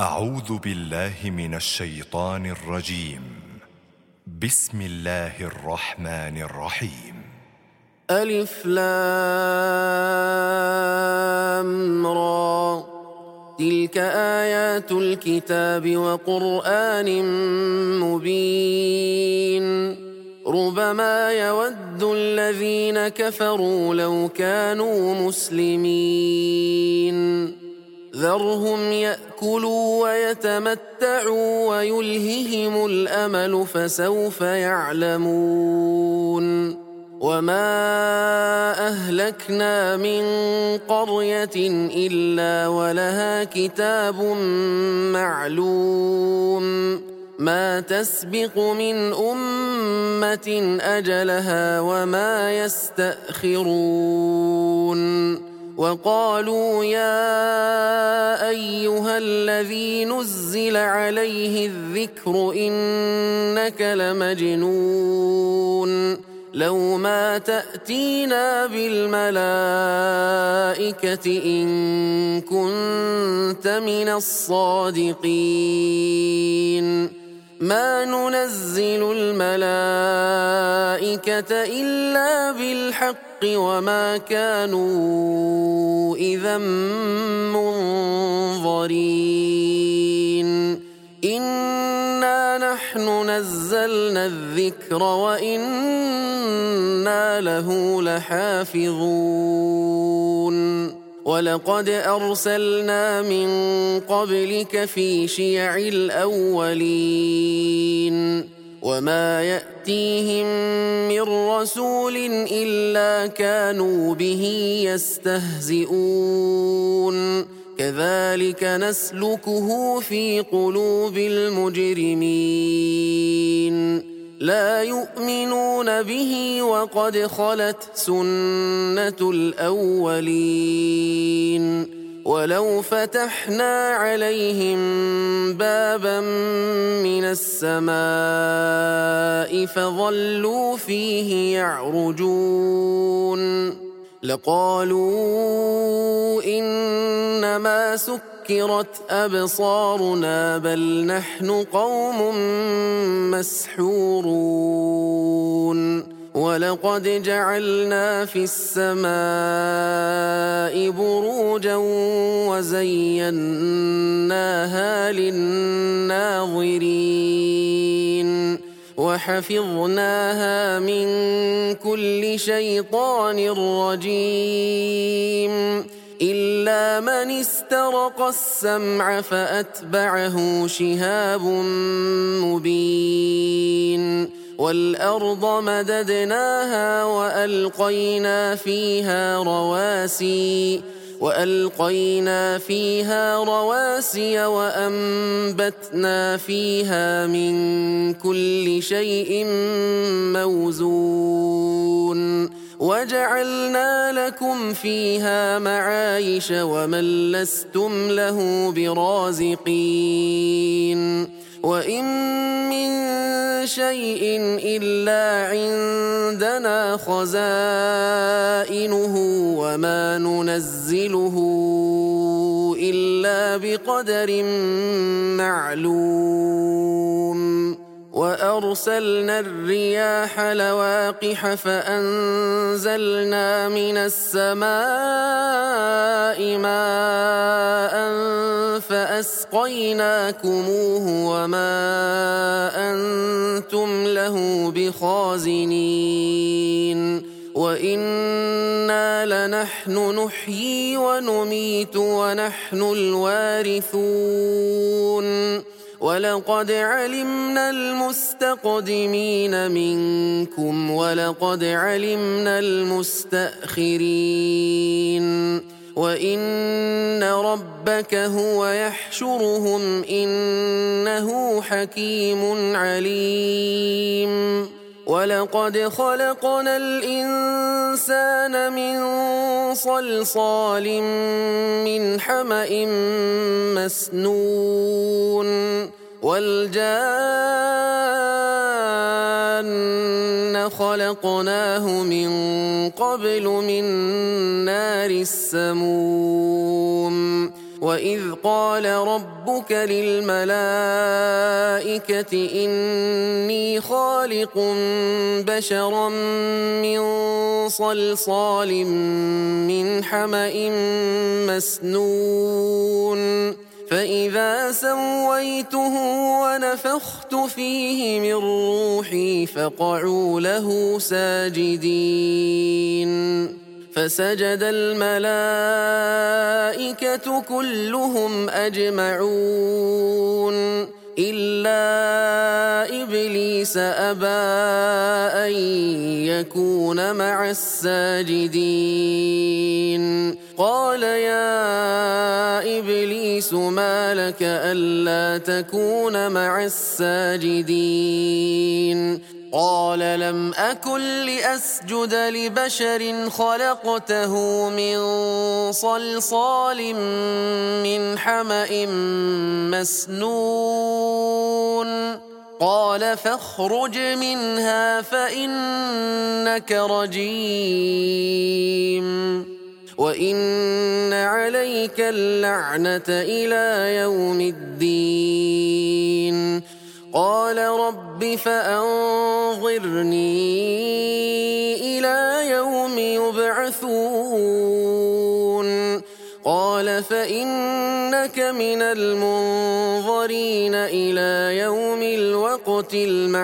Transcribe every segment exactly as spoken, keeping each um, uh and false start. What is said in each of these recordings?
أعوذ بالله من الشيطان الرجيم. بسم الله الرحمن الرحيم. ألف لام را، تلك آيات الكتاب وقرآن مبين. ربما يود الذين كفروا لو كانوا مسلمين. ذرهم يأكلوا ويتمتعوا ويلههم الأمل فسوف يعلمون. وما أهلكنا من قرية إلا ولها كتاب معلوم، ما تسبق من أمة أجلها وما يستأخرون. وقالوا يا أيها الذي نزل عليه الذكر إنك لمجنون، لو ما تأتينا بالملائكة إن كنت من الصادقين. ما ننزل الملائكة إلا بالحق وما كانوا إذا منظرين. إنا نحن نزلنا الذكر وإنا له لحافظون. ولقد أرسلنا من قبلك في شيع الأولين، وما يأتيهم من رسول إلا كانوا به يستهزئون. كذلك نسلكه في قلوب المجرمين. لا يؤمنون به وقد خلت سنة الأولين. ولو فتحنا عليهم بابا من السماء فظلوا فيه يعرجون لقالوا إنما سكرت أبصارنا بل نحن قوم مسحورون. ولقد جعلنا في السماء بروجا وزيناها للناظرين وحفظناها من كل شيطان رجيم إلا من استرق السمع فأتبعه شهاب مبين. والأرض مددناها وألقينا فيها رواسي وألقينا فيها رواسي وأنبتنا فيها من كل شيء موزون. وجعلنا لكم فيها معايش ومن لستم له برازقين. وإن من شيء إلا عندنا خزائنه وما ننزله إلا بقدر معلوم. وأرسلنا الرياح لواقح فأنزلنا من السماء ماء فأسقيناكموه وما أنتم له بخازنين. وإنا لنحن نحيي ونميت ونحن الوارثون. ولقد علمنا المستقدمين منكم ولقد علمنا المستأخرين. وإن ربك هو يحشرهم إنه حكيم عليم. ولقد خلقنا الإنسان من صلصال من حمأ مسنون. والجان خلقناه من قبل من نار السموم. وإذ قال ربك للملائكة إني خالق بشرا من صلصال من حمأ مسنون فإذا سويته ونفخت فيه من روحي فقعوا له ساجدين فسجد الملائكة كلهم أجمعون إلا إبليس أبى أن يكون مع الساجدين قال يا إبليس ما لك ألا تكون مع الساجدين قال لم أكن لأسجد لبشر خلقته من صلصال من حمأ مسنون قال فاخرج منها فإنك رجيم وإن عليك اللعنة إلى يوم الدين قال رب فأنظرني إلى يوم يبعثون قال فإنك من المنظرين إلى يوم الوقت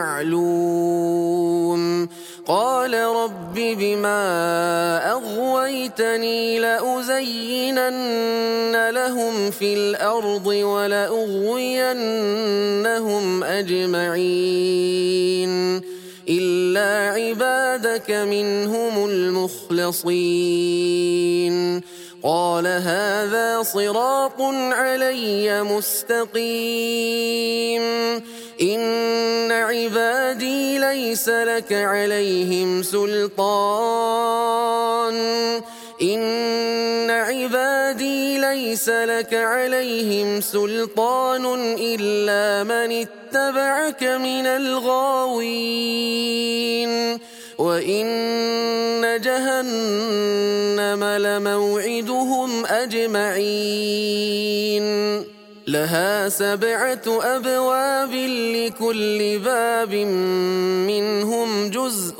المعلوم قال رب بما أغويتني لأزينن لهم في الأرض ولأغوينهم أجمعين إلا عبادك منهم المخلصين قال هذا صراط علي مستقيم إن عبادي ليس لك عليهم سلطان إن عبادي ليس لك عليهم سلطان إلا من اتبعك من الغاوين وإن جهنم لموعدهم أجمعين لها سبعة أبواب لكل باب منهم جزء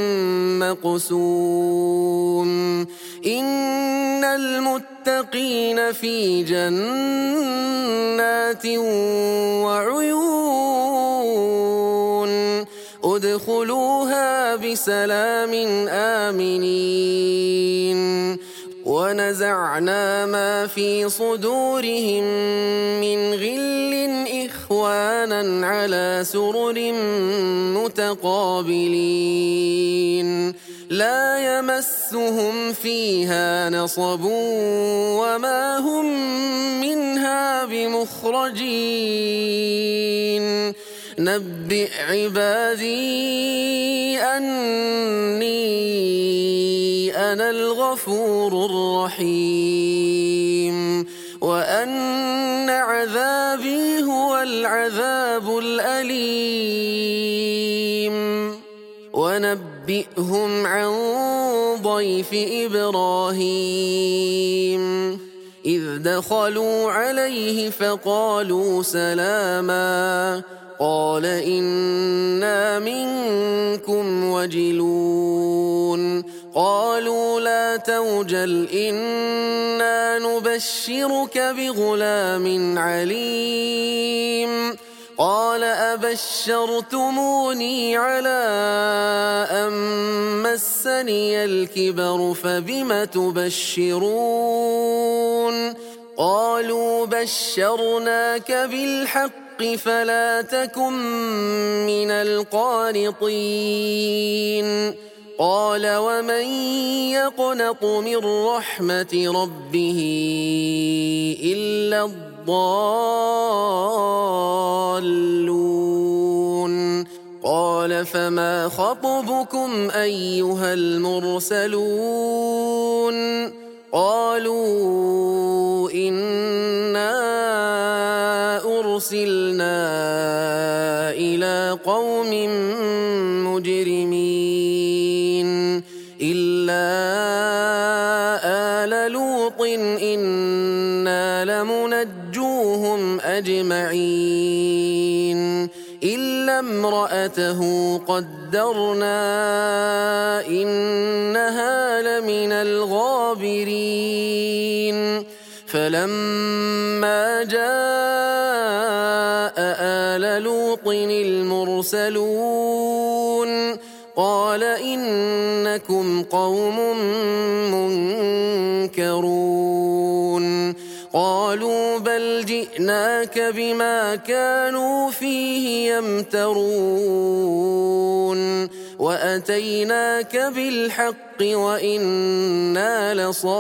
مقسوم إن المتقين في جنات وعيون ادخلوها بسلام آمنين ونزعنا ما في صدورهم من غل إخوانا على سرر متقابلين لا يمسهم فيها نصب وما هم منها بمخرجين نبئ عبادي أني أنا الغفور الرحيم وأن عذابي هو العذاب الأليم ونبئهم عن ضيف إبراهيم إذ دخلوا عليه فقالوا سلاما قال إنا منكم وجلون قالوا لا توجل إنا نبشرك بغلام عليم قال أبشرتموني على أن مسني الكبر فبم تبشرون قالوا بشرناك بالحق فلا تكن من القانطين قال ومن يقنط من رحمة ربه إلا الضالون قال فما خطبكم أيها المرسلون قالوا إنا أرسلنا إلى قوم مجرمين إلا آل لوط إنا لمرسلون فكلوهم أجمعين إلا امرأته قدرنا إنها لمن الغابرين فلما جاء آل لوط المرسلون قال إنكم قوم منكرون قالوا بل جئناك بما كانوا فيه يمترون وأتيناك بالحق وإنا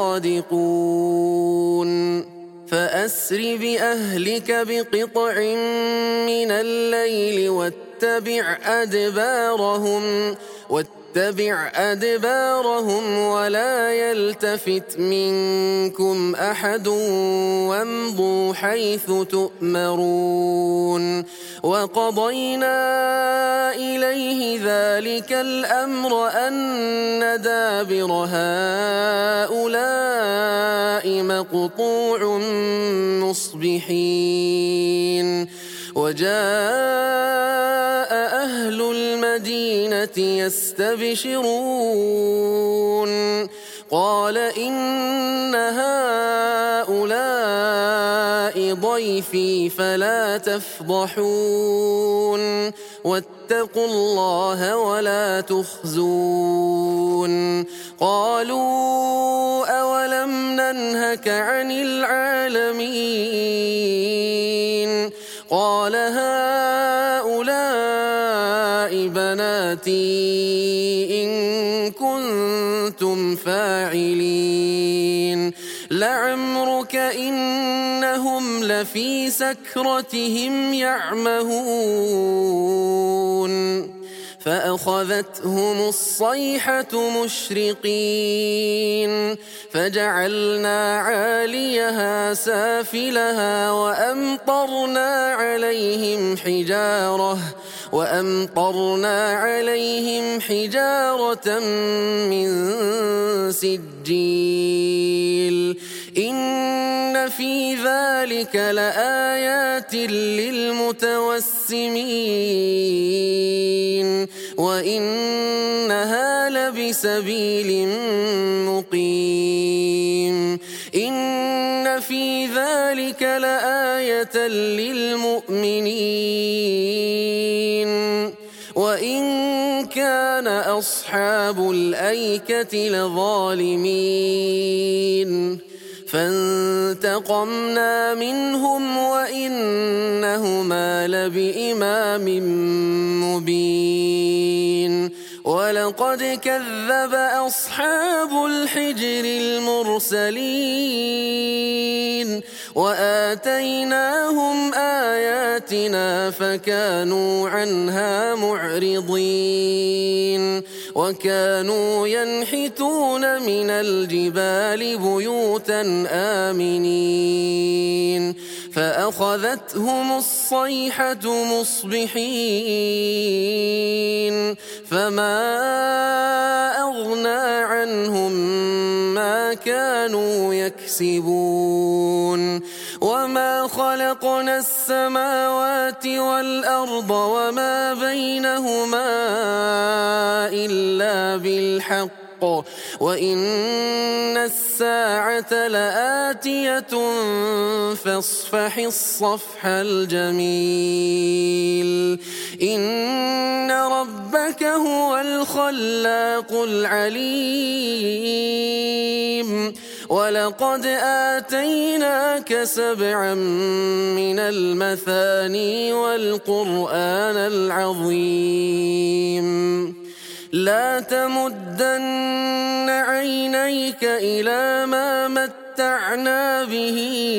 لصادقون فأسر بأهلك بقطع من الليل واتبع أدبارهم واتبع أدبارهم ولا يلتفت منكم أحد وامضوا حيث تؤمرون وقضينا إليه ذلك الأمر أن دابر هؤلاء مقطوع مصبحين وجاء أهل المدينة يستبشرون قال إن هؤلاء ضيفي فلا تفضحون واتقوا الله ولا تخزون قالوا أولم ننهك عن العالمين قال هؤلاء بناتي إن كنتم فاعلين لعمرك إنهم لفي سكرتهم يعمهون فأخذتهم الصيحة مشرقين فجعلنا عاليها سافلها وأمطرنا عليهم حجارة وأمطرنا عليهم حجارة من سجيل إن في ذلك لآيات للمتوسمين وإنها لبسبيل مقيم إن في ذلك لآية للمؤمنين وإن كان أصحاب الأيكة لظالمين فانتقمنا منهم وإنهما لبإمام مبين ولقد كذب أصحاب الحجر المرسلين وآتيناهم آياتنا فكانوا عنها معرضين وكانوا ينحتون من الجبال بيوتا آمنين فأخذتهم الصيحة مصبحين فما أغنى عنهم ما كانوا يكسبون وما خلقنا السماوات والأرض وما بينهما إلا بالحق وإن الساعة لآتية فاصفح الصفح الجميل إن ربك هو الخلاق العليم ولقد آتيناك سبعا من المثاني والقرآن العظيم لا تمدن عينيك إلى ما متعنا به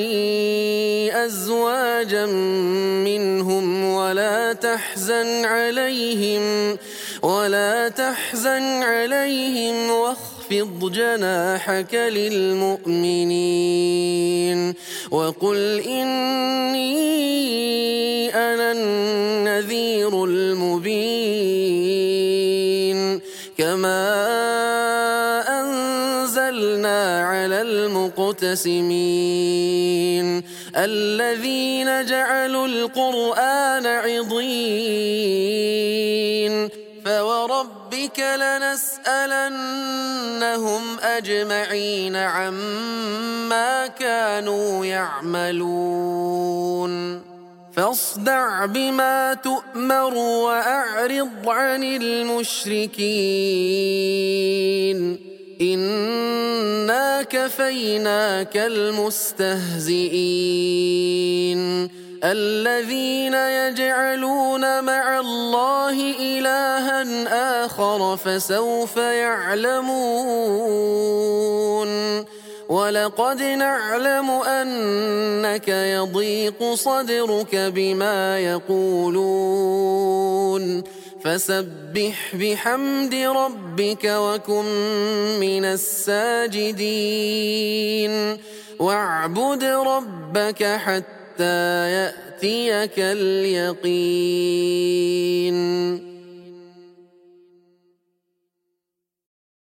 أزواجا منهم ولا تحزن عليهم ولا تحزن عليهم واخفض جناحك للمؤمنين وقل إني أنا النذير المبين كما أنزلنا على المقتسمين الذين جعلوا القرآن عضين فوربك لنسألنهم أجمعين عما كانوا يعملون فاصدع بما تؤمر وأعرض عن المشركين إنا كفيناك المستهزئين الذين يجعلون مع الله إلها آخر فسوف يعلمون ولقد نعلم أنك يضيق صدرك بما يقولون فسبح بحمد ربك وكن من الساجدين واعبد ربك حتى يأتيك اليقين.